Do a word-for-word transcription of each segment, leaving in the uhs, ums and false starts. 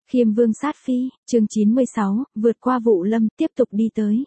Khiêm Vương sát phi, chương chín mươi sáu, vượt qua vụ lâm, tiếp tục đi tới.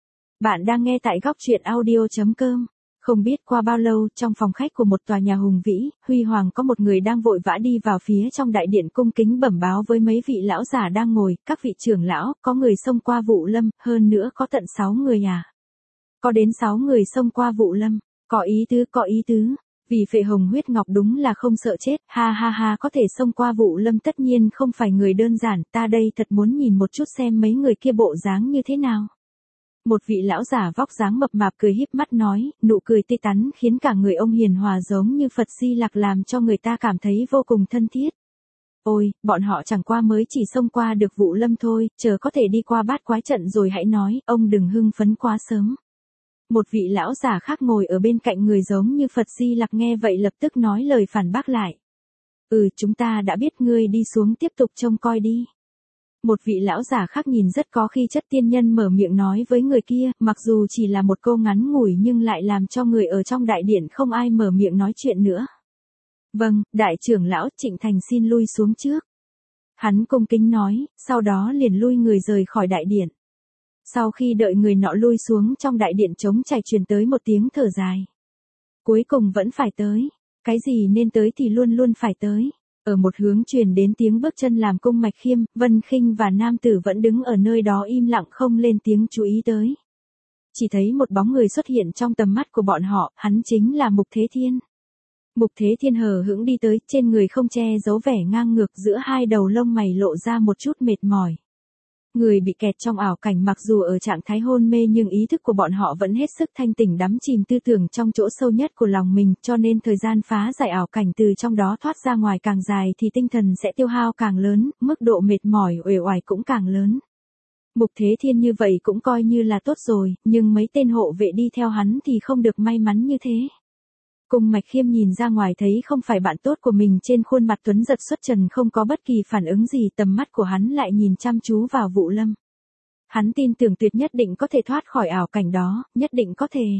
Bạn đang nghe tại góc truyện audio chấm com. Không biết qua bao lâu, trong phòng khách của một tòa nhà hùng vĩ, huy hoàng có một người đang vội vã đi vào phía trong đại điện cung kính bẩm báo với mấy vị lão giả đang ngồi, các vị trưởng lão, có người xông qua vụ lâm, hơn nữa có tận sáu người à. Có đến sáu người xông qua vụ lâm, có ý tứ, có ý tứ. Vì phệ hồng huyết ngọc đúng là không sợ chết, ha ha ha, có thể xông qua vụ lâm tất nhiên không phải người đơn giản, ta đây thật muốn nhìn một chút xem mấy người kia bộ dáng như thế nào. Một vị lão giả vóc dáng mập mạp cười híp mắt nói, nụ cười tươi tắn khiến cả người ông hiền hòa giống như Phật Di Lặc làm cho người ta cảm thấy vô cùng thân thiết. Ôi, bọn họ chẳng qua mới chỉ xông qua được vụ lâm thôi, chờ có thể đi qua bát quái trận rồi hãy nói, ông đừng hưng phấn quá sớm. Một vị lão giả khác ngồi ở bên cạnh người giống như Phật Di Lặc nghe vậy lập tức nói lời phản bác lại. Ừ, chúng ta đã biết, ngươi đi xuống tiếp tục trông coi đi. Một vị lão giả khác nhìn rất có khí chất tiên nhân mở miệng nói với người kia, mặc dù chỉ là một câu ngắn ngủi nhưng lại làm cho người ở trong đại điện không ai mở miệng nói chuyện nữa. Vâng, đại trưởng lão Trịnh Thành xin lui xuống trước. Hắn cung kính nói, sau đó liền lui người rời khỏi đại điện. Sau khi đợi người nọ lui xuống trong đại điện trống trải truyền tới một tiếng thở dài. Cuối cùng vẫn phải tới. Cái gì nên tới thì luôn luôn phải tới. Ở một hướng truyền đến tiếng bước chân làm Cung Mạch Khiêm, Vân Khinh và nam tử vẫn đứng ở nơi đó im lặng không lên tiếng chú ý tới. Chỉ thấy một bóng người xuất hiện trong tầm mắt của bọn họ, hắn chính là Mục Thế Thiên. Mục Thế Thiên hờ hững đi tới, trên người không che giấu vẻ ngang ngược, giữa hai đầu lông mày lộ ra một chút mệt mỏi. Người bị kẹt trong ảo cảnh mặc dù ở trạng thái hôn mê nhưng ý thức của bọn họ vẫn hết sức thanh tỉnh đắm chìm tư tưởng trong chỗ sâu nhất của lòng mình, cho nên thời gian phá giải ảo cảnh từ trong đó thoát ra ngoài càng dài thì tinh thần sẽ tiêu hao càng lớn, mức độ mệt mỏi uể oải cũng càng lớn. Mục Thế Thiên như vậy cũng coi như là tốt rồi, nhưng mấy tên hộ vệ đi theo hắn thì không được may mắn như thế. Cung Mạch Khiêm nhìn ra ngoài thấy không phải bạn tốt của mình, trên khuôn mặt tuấn giật xuất trần không có bất kỳ phản ứng gì, tầm mắt của hắn lại nhìn chăm chú vào vụ lâm. Hắn tin tưởng tuyệt nhất định có thể thoát khỏi ảo cảnh đó, nhất định có thể.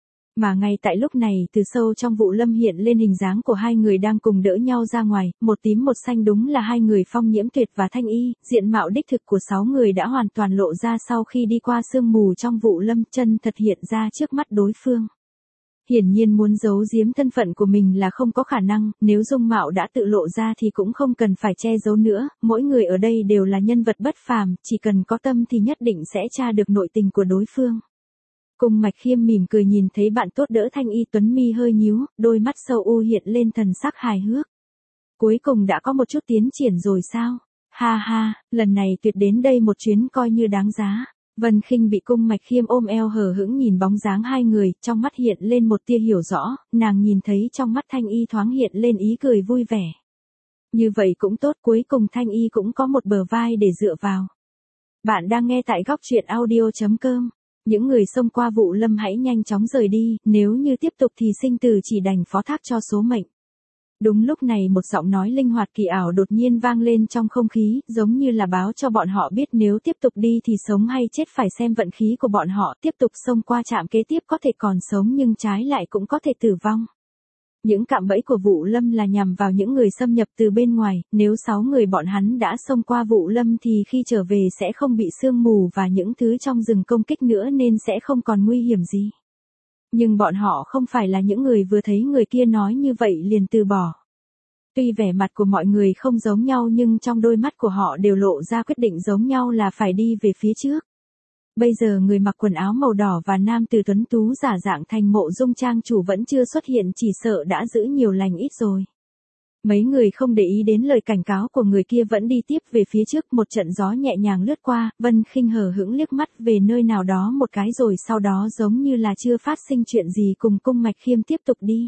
Mà ngay tại lúc này từ sâu trong vụ lâm hiện lên hình dáng của hai người đang cùng đỡ nhau ra ngoài, một tím một xanh đúng là hai người Phong Nhiễm Tuyệt và Thanh Y, diện mạo đích thực của sáu người đã hoàn toàn lộ ra sau khi đi qua sương mù trong vụ lâm, chân thật hiện ra trước mắt đối phương. Hiển nhiên muốn giấu giếm thân phận của mình là không có khả năng, nếu dung mạo đã tự lộ ra thì cũng không cần phải che giấu nữa, mỗi người ở đây đều là nhân vật bất phàm, chỉ cần có tâm thì nhất định sẽ tra được nội tình của đối phương. Cung Mạch Khiêm mỉm cười nhìn thấy bạn tốt đỡ Thanh Y, tuấn mi hơi nhíu, đôi mắt sâu u hiện lên thần sắc hài hước. Cuối cùng đã có một chút tiến triển rồi sao? Ha ha, lần này tuyệt đến đây một chuyến coi như đáng giá. Vân Khinh bị Cung Mạch Khiêm ôm eo hờ hững nhìn bóng dáng hai người, trong mắt hiện lên một tia hiểu rõ, nàng nhìn thấy trong mắt Thanh Y thoáng hiện lên ý cười vui vẻ. Như vậy cũng tốt, cuối cùng Thanh Y cũng có một bờ vai để dựa vào. Bạn đang nghe tại góc truyện audio chấm com. Những người xông qua vụ lâm hãy nhanh chóng rời đi, nếu như tiếp tục thì sinh tử chỉ đành phó thác cho số mệnh. Đúng lúc này một giọng nói linh hoạt kỳ ảo đột nhiên vang lên trong không khí, giống như là báo cho bọn họ biết nếu tiếp tục đi thì sống hay chết phải xem vận khí của bọn họ, tiếp tục xông qua trạm kế tiếp có thể còn sống nhưng trái lại cũng có thể tử vong. Những cạm bẫy của vụ lâm là nhằm vào những người xâm nhập từ bên ngoài, nếu sáu người bọn hắn đã xông qua vụ lâm thì khi trở về sẽ không bị sương mù và những thứ trong rừng công kích nữa nên sẽ không còn nguy hiểm gì. Nhưng bọn họ không phải là những người vừa thấy người kia nói như vậy liền từ bỏ. Tuy vẻ mặt của mọi người không giống nhau nhưng trong đôi mắt của họ đều lộ ra quyết định giống nhau là phải đi về phía trước. Bây giờ người mặc quần áo màu đỏ và nam tử tuấn tú giả dạng thành Mộ Dung trang chủ vẫn chưa xuất hiện, chỉ sợ đã giữ nhiều lành ít rồi. Mấy người không để ý đến lời cảnh cáo của người kia vẫn đi tiếp về phía trước, một trận gió nhẹ nhàng lướt qua, Vân Khinh hờ hững liếc mắt về nơi nào đó một cái rồi sau đó giống như là chưa phát sinh chuyện gì cùng Cung Mạch Khiêm tiếp tục đi.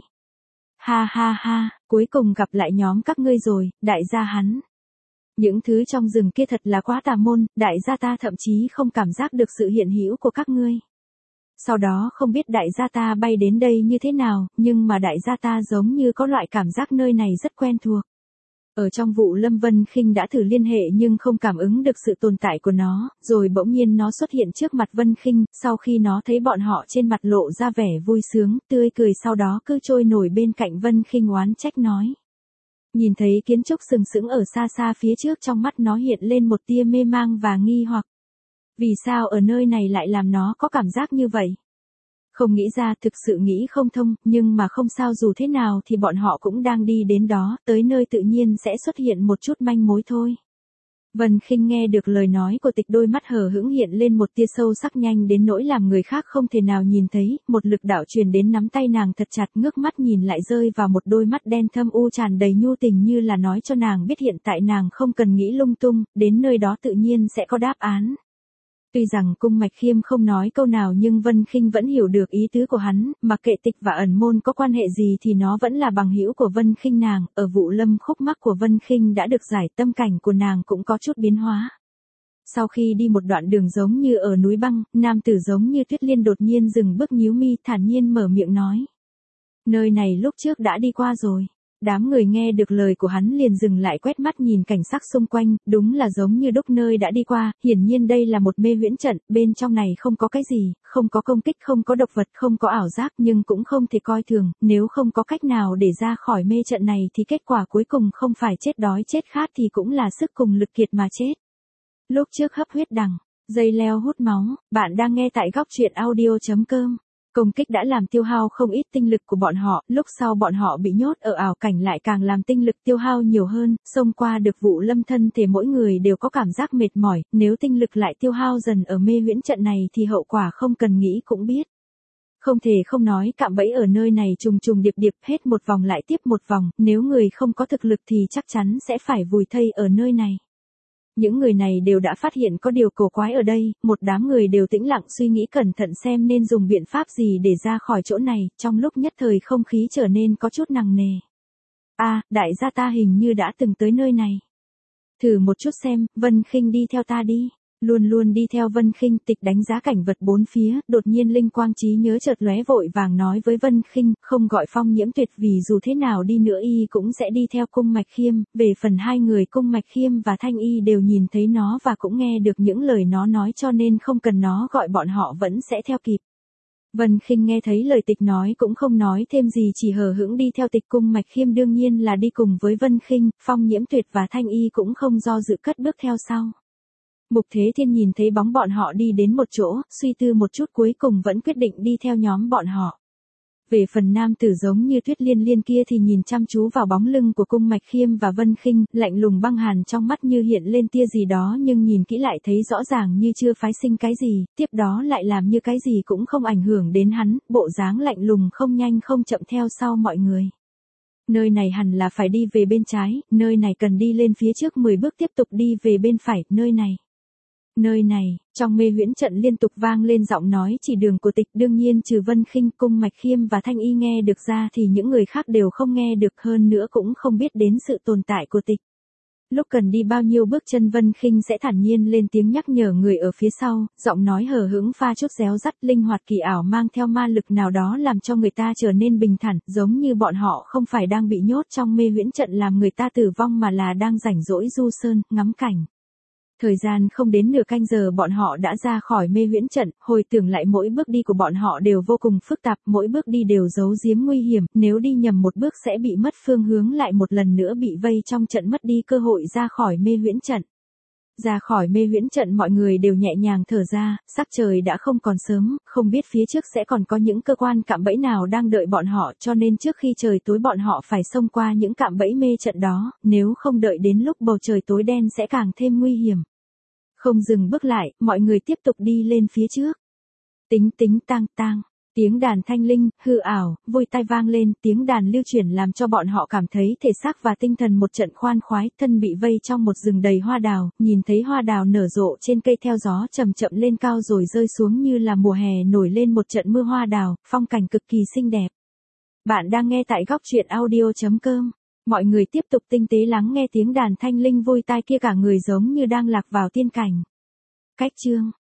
Ha ha ha, cuối cùng gặp lại nhóm các ngươi rồi, đại gia hắn. Những thứ trong rừng kia thật là quá tà môn, đại gia ta thậm chí không cảm giác được sự hiện hữu của các ngươi. Sau đó không biết đại gia ta bay đến đây như thế nào, nhưng mà đại gia ta giống như có loại cảm giác nơi này rất quen thuộc. Ở trong vụ lâm, Vân Khinh đã thử liên hệ nhưng không cảm ứng được sự tồn tại của nó, rồi bỗng nhiên nó xuất hiện trước mặt Vân Khinh, sau khi nó thấy bọn họ trên mặt lộ ra vẻ vui sướng, tươi cười sau đó cứ trôi nổi bên cạnh Vân Khinh oán trách nói. Nhìn thấy kiến trúc sừng sững ở xa xa phía trước, trong mắt nó hiện lên một tia mê mang và nghi hoặc. Vì sao ở nơi này lại làm nó có cảm giác như vậy? Không nghĩ ra, thực sự nghĩ không thông, nhưng mà không sao, dù thế nào thì bọn họ cũng đang đi đến đó, tới nơi tự nhiên sẽ xuất hiện một chút manh mối thôi. Vân Khinh nghe được lời nói của Tịch, đôi mắt hờ hững hiện lên một tia sâu sắc nhanh đến nỗi làm người khác không thể nào nhìn thấy, một lực đạo truyền đến nắm tay nàng thật chặt, ngước mắt nhìn lại rơi vào một đôi mắt đen thâm u tràn đầy nhu tình, như là nói cho nàng biết hiện tại nàng không cần nghĩ lung tung, đến nơi đó tự nhiên sẽ có đáp án. Tuy rằng Cung Mạch Khiêm không nói câu nào nhưng Vân Khinh vẫn hiểu được ý tứ của hắn, mặc kệ Tịch và ẩn môn có quan hệ gì thì nó vẫn là bằng hữu của Vân Khinh nàng, ở Vụ Lâm khúc mắc của Vân Khinh đã được giải, tâm cảnh của nàng cũng có chút biến hóa. Sau khi đi một đoạn đường giống như ở núi băng, nam tử giống như Tuyết Liên đột nhiên dừng bước, nhíu mi, thản nhiên mở miệng nói. Nơi này lúc trước đã đi qua rồi. Đám người nghe được lời của hắn liền dừng lại, quét mắt nhìn cảnh sắc xung quanh, đúng là giống như đúc nơi đã đi qua, hiển nhiên đây là một mê huyễn trận, bên trong này không có cái gì, không có công kích, không có độc vật, không có ảo giác, nhưng cũng không thể coi thường, nếu không có cách nào để ra khỏi mê trận này thì kết quả cuối cùng không phải chết đói chết khát thì cũng là sức cùng lực kiệt mà chết. Lúc trước hấp huyết đằng, dây leo hút máu, bạn đang nghe tại góc truyện audio chấm com. Công kích đã làm tiêu hao không ít tinh lực của bọn họ, lúc sau bọn họ bị nhốt ở ảo cảnh lại càng làm tinh lực tiêu hao nhiều hơn, xông qua được Vụ Lâm thân thể mỗi người đều có cảm giác mệt mỏi, nếu tinh lực lại tiêu hao dần ở mê huyễn trận này thì hậu quả không cần nghĩ cũng biết. Không thể không nói, cạm bẫy ở nơi này trùng trùng điệp điệp, hết một vòng lại tiếp một vòng, nếu người không có thực lực thì chắc chắn sẽ phải vùi thây ở nơi này. Những người này đều đã phát hiện có điều cổ quái ở đây, một đám người đều tĩnh lặng suy nghĩ cẩn thận xem nên dùng biện pháp gì để ra khỏi chỗ này, trong lúc nhất thời không khí trở nên có chút nặng nề. A, đại gia ta hình như đã từng tới nơi này. Thử một chút xem, Vân Khinh đi theo ta đi. Luôn luôn đi theo Vân Khinh, Tịch đánh giá cảnh vật bốn phía, đột nhiên linh quang trí nhớ chợt lóe, vội vàng nói với Vân Khinh, không gọi Phong Nhiễm Tuyệt vì dù thế nào đi nữa y cũng sẽ đi theo Cung Mạch Khiêm, về phần hai người Cung Mạch Khiêm và Thanh Y đều nhìn thấy nó và cũng nghe được những lời nó nói cho nên không cần nó gọi bọn họ vẫn sẽ theo kịp. Vân Khinh nghe thấy lời Tịch nói cũng không nói thêm gì, chỉ hờ hững đi theo Tịch. Cung Mạch Khiêm đương nhiên là đi cùng với Vân Khinh, Phong Nhiễm Tuyệt và Thanh Y cũng không do dự cất bước theo sau. Mục Thế Thiên nhìn thấy bóng bọn họ đi đến một chỗ, suy tư một chút cuối cùng vẫn quyết định đi theo nhóm bọn họ. Về phần nam tử giống như Tuyết Liên Liên kia thì nhìn chăm chú vào bóng lưng của Cung Mạch Khiêm và Vân Khinh, lạnh lùng băng hàn trong mắt như hiện lên tia gì đó, nhưng nhìn kỹ lại thấy rõ ràng như chưa phái sinh cái gì, tiếp đó lại làm như cái gì cũng không ảnh hưởng đến hắn, bộ dáng lạnh lùng không nhanh không chậm theo sau mọi người. Nơi này hẳn là phải đi về bên trái, nơi này cần đi lên phía trước mười bước tiếp tục đi về bên phải, nơi này. Nơi này, trong mê huyễn trận liên tục vang lên giọng nói chỉ đường của Tịch, đương nhiên trừ Vân Khinh, Cung Mạch Khiêm và Thanh Y nghe được ra thì những người khác đều không nghe được, hơn nữa cũng không biết đến sự tồn tại của Tịch. Lúc cần đi bao nhiêu bước chân Vân Khinh sẽ thản nhiên lên tiếng nhắc nhở người ở phía sau, giọng nói hờ hững pha chút réo rắt, linh hoạt kỳ ảo, mang theo ma lực nào đó làm cho người ta trở nên bình thản, giống như bọn họ không phải đang bị nhốt trong mê huyễn trận làm người ta tử vong mà là đang rảnh rỗi du sơn, ngắm cảnh. Thời gian không đến nửa canh giờ bọn họ đã ra khỏi mê huyễn trận, hồi tưởng lại mỗi bước đi của bọn họ đều vô cùng phức tạp, mỗi bước đi đều giấu giếm nguy hiểm, nếu đi nhầm một bước sẽ bị mất phương hướng, lại một lần nữa bị vây trong trận, mất đi cơ hội ra khỏi mê huyễn trận. Ra khỏi mê huyễn trận mọi người đều nhẹ nhàng thở ra, sắc trời đã không còn sớm, không biết phía trước sẽ còn có những cơ quan cạm bẫy nào đang đợi bọn họ, cho nên trước khi trời tối bọn họ phải xông qua những cạm bẫy mê trận đó, nếu không đợi đến lúc bầu trời tối đen sẽ càng thêm nguy hiểm. Không dừng bước lại, mọi người tiếp tục đi lên phía trước. Tính tính tang tang, tiếng đàn thanh linh, hư ảo, vui tai vang lên, tiếng đàn lưu chuyển làm cho bọn họ cảm thấy thể xác và tinh thần một trận khoan khoái, thân bị vây trong một rừng đầy hoa đào, nhìn thấy hoa đào nở rộ trên cây theo gió chậm chậm lên cao rồi rơi xuống như là mùa hè nổi lên một trận mưa hoa đào, phong cảnh cực kỳ xinh đẹp. Bạn đang nghe tại góc truyện audio chấm com. Mọi người tiếp tục tinh tế lắng nghe tiếng đàn thanh linh vui tai kia, cả người giống như đang lạc vào tiên cảnh. Cách chương